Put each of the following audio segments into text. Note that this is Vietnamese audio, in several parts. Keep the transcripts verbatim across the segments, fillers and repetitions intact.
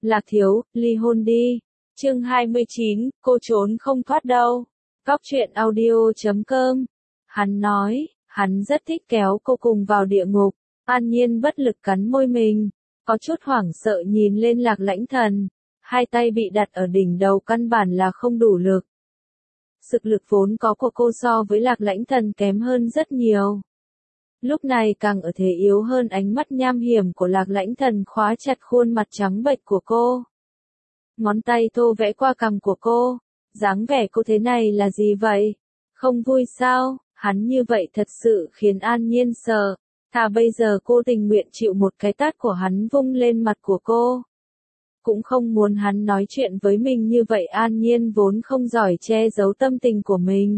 Lạc thiếu, ly hôn đi. Chương hai mươi chín, cô trốn không thoát đâu. Góc truyện audio chấm com. Hắn nói, hắn rất thích kéo cô cùng vào địa ngục. An Nhiên bất lực cắn môi mình, có chút hoảng sợ nhìn lên Lạc Lãnh Thần. Hai tay bị đặt ở đỉnh đầu căn bản là không đủ lực. Sự lực vốn có của cô so với Lạc Lãnh Thần kém hơn rất nhiều. Lúc này càng ở thế yếu hơn, ánh mắt nham hiểm của Lạc Lãnh Thần khóa chặt khuôn mặt trắng bệch của cô. Ngón tay tô vẽ qua cằm của cô. Dáng vẻ cô thế này là gì vậy? Không vui sao? Hắn như vậy thật sự khiến An Nhiên sợ. Thà bây giờ cô tình nguyện chịu một cái tát của hắn vung lên mặt của cô. Cũng không muốn hắn nói chuyện với mình như vậy. An Nhiên vốn không giỏi che giấu tâm tình của mình.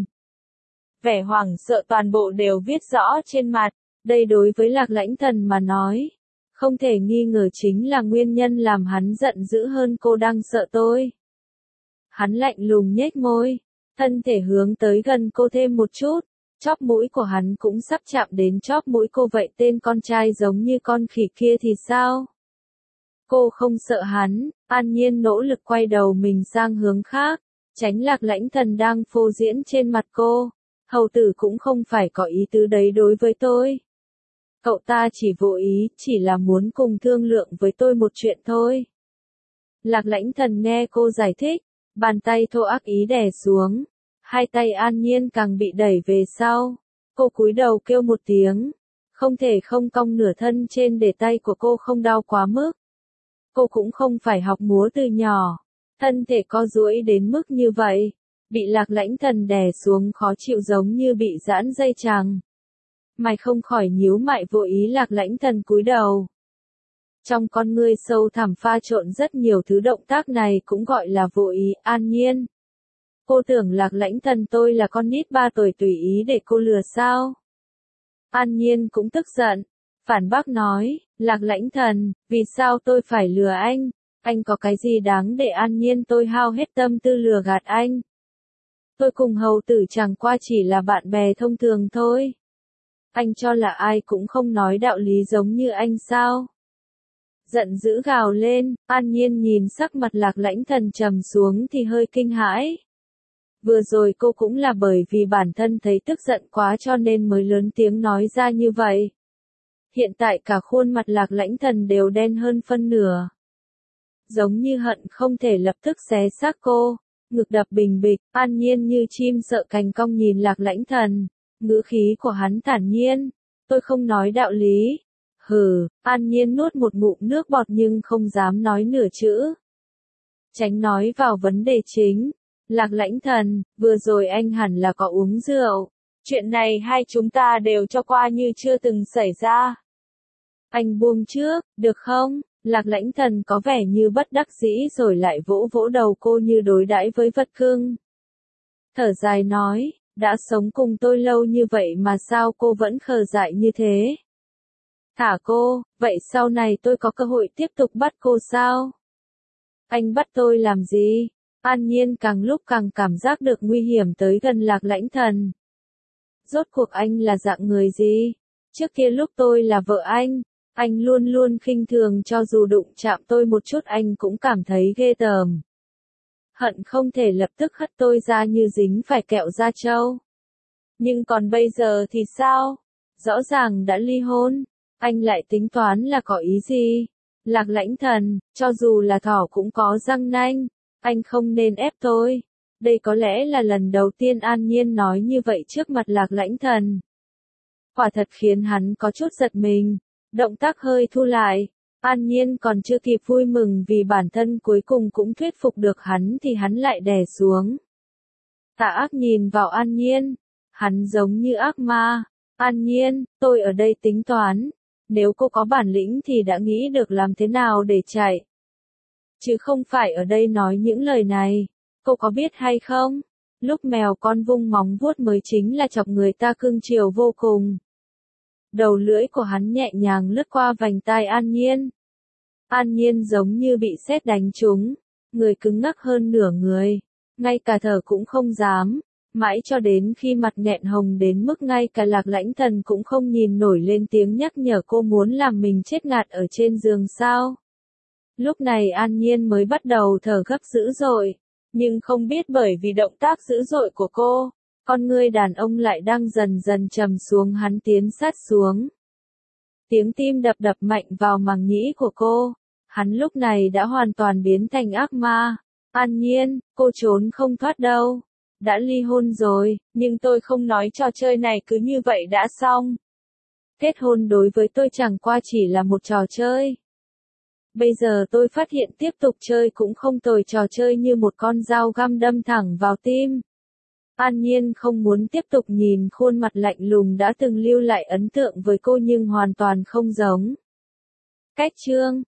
Vẻ hoảng sợ toàn bộ đều viết rõ trên mặt. Đây đối với Lạc Lãnh Thần mà nói, không thể nghi ngờ chính là nguyên nhân làm hắn giận dữ hơn cô đang sợ tôi. Hắn lạnh lùng nhếch môi, thân thể hướng tới gần cô thêm một chút, chóp mũi của hắn cũng sắp chạm đến chóp mũi cô. Vậy tên con trai giống như con khỉ kia thì sao? Cô không sợ hắn. An Nhiên nỗ lực quay đầu mình sang hướng khác, tránh Lạc Lãnh Thần đang phô diễn trên mặt cô. Hầu tử cũng không phải có ý tứ đấy đối với tôi. Cậu ta chỉ vô ý, chỉ là muốn cùng thương lượng với tôi một chuyện thôi. Lạc Lãnh Thần nghe cô giải thích, bàn tay thô ác ý đè xuống. Hai tay An Nhiên càng bị đẩy về sau. Cô cúi đầu kêu một tiếng. Không thể không cong nửa thân trên để tay của cô không đau quá mức. Cô cũng không phải học múa từ nhỏ. Thân thể co duỗi đến mức như vậy. Bị Lạc Lãnh Thần đè xuống khó chịu giống như bị giãn dây chằng. Mày không khỏi nhíu mày vô ý. Lạc Lãnh Thần cúi đầu. Trong con ngươi sâu thẳm pha trộn rất nhiều thứ, động tác này cũng gọi là vô ý. An Nhiên, cô tưởng Lạc Lãnh Thần tôi là con nít ba tuổi tùy ý để cô lừa sao? An Nhiên cũng tức giận, phản bác nói, Lạc Lãnh Thần, vì sao tôi phải lừa anh? Anh có cái gì đáng để An Nhiên tôi hao hết tâm tư lừa gạt anh? Tôi cùng hầu tử chẳng qua chỉ là bạn bè thông thường thôi. Anh cho là ai cũng không nói đạo lý giống như anh sao? Giận dữ gào lên. An Nhiên nhìn sắc mặt Lạc Lãnh Thần trầm xuống thì hơi kinh hãi. Vừa rồi cô cũng là bởi vì bản thân thấy tức giận quá cho nên mới lớn tiếng nói ra như vậy. Hiện tại cả khuôn mặt Lạc Lãnh Thần đều đen hơn phân nửa. Giống như hận không thể lập tức xé xác cô. Ngực đập bình bịch. An Nhiên như chim sợ cành cong nhìn Lạc Lãnh Thần. Ngữ khí của hắn thản nhiên. Tôi không nói đạo lý. Hừ. An Nhiên nuốt một ngụm nước bọt nhưng không dám nói nửa chữ. Tránh nói vào vấn đề chính. Lạc Lãnh Thần, vừa rồi anh hẳn là có uống rượu. Chuyện này hai chúng ta đều cho qua như chưa từng xảy ra. Anh buông trước, được không? Lạc Lãnh Thần có vẻ như bất đắc dĩ rồi lại vỗ vỗ đầu cô như đối đãi với vật cưng. Thở dài nói, đã sống cùng tôi lâu như vậy mà sao cô vẫn khờ dại như thế? Thả cô, vậy sau này tôi có cơ hội tiếp tục bắt cô sao? Anh bắt tôi làm gì? An Nhiên càng lúc càng cảm giác được nguy hiểm tới gần Lạc Lãnh Thần. Rốt cuộc anh là dạng người gì? Trước kia lúc tôi là vợ anh, anh luôn luôn khinh thường, cho dù đụng chạm tôi một chút anh cũng cảm thấy ghê tởm. Hận không thể lập tức hất tôi ra như dính phải kẹo da trâu. Nhưng còn bây giờ thì sao? Rõ ràng đã ly hôn, anh lại tính toán là có ý gì? Lạc Lãnh Thần, cho dù là thỏ cũng có răng nanh, anh không nên ép tôi. Đây có lẽ là lần đầu tiên An Nhiên nói như vậy trước mặt Lạc Lãnh Thần. Quả thật khiến hắn có chút giật mình, động tác hơi thu lại. An Nhiên còn chưa kịp vui mừng vì bản thân cuối cùng cũng thuyết phục được hắn thì hắn lại đè xuống. Tà ác nhìn vào An Nhiên, hắn giống như ác ma. An Nhiên, tôi ở đây tính toán, nếu cô có bản lĩnh thì đã nghĩ được làm thế nào để chạy. Chứ không phải ở đây nói những lời này, cô có biết hay không? Lúc mèo con vung móng vuốt mới chính là chọc người ta cưng chiều vô cùng. Đầu lưỡi của hắn nhẹ nhàng lướt qua vành tai An Nhiên. An Nhiên giống như bị sét đánh trúng, người cứng ngắc hơn nửa người, ngay cả thở cũng không dám, mãi cho đến khi mặt nghẹn hồng đến mức ngay cả Lạc Lãnh Thần cũng không nhìn nổi lên tiếng nhắc nhở cô muốn làm mình chết ngạt ở trên giường sao. Lúc này An Nhiên mới bắt đầu thở gấp dữ dội, nhưng không biết bởi vì động tác dữ dội của cô, con người đàn ông lại đang dần dần trầm xuống, hắn tiến sát xuống. Tiếng tim đập đập mạnh vào màng nhĩ của cô, hắn lúc này đã hoàn toàn biến thành ác ma. An Nhiên, cô trốn không thoát đâu. Đã ly hôn rồi, nhưng tôi không nói trò chơi này cứ như vậy đã xong. Kết hôn đối với tôi chẳng qua chỉ là một trò chơi. Bây giờ tôi phát hiện tiếp tục chơi cũng không tồi, trò chơi như một con dao găm đâm thẳng vào tim. An Nhiên không muốn tiếp tục nhìn khuôn mặt lạnh lùng đã từng lưu lại ấn tượng với cô nhưng hoàn toàn không giống. Cách chương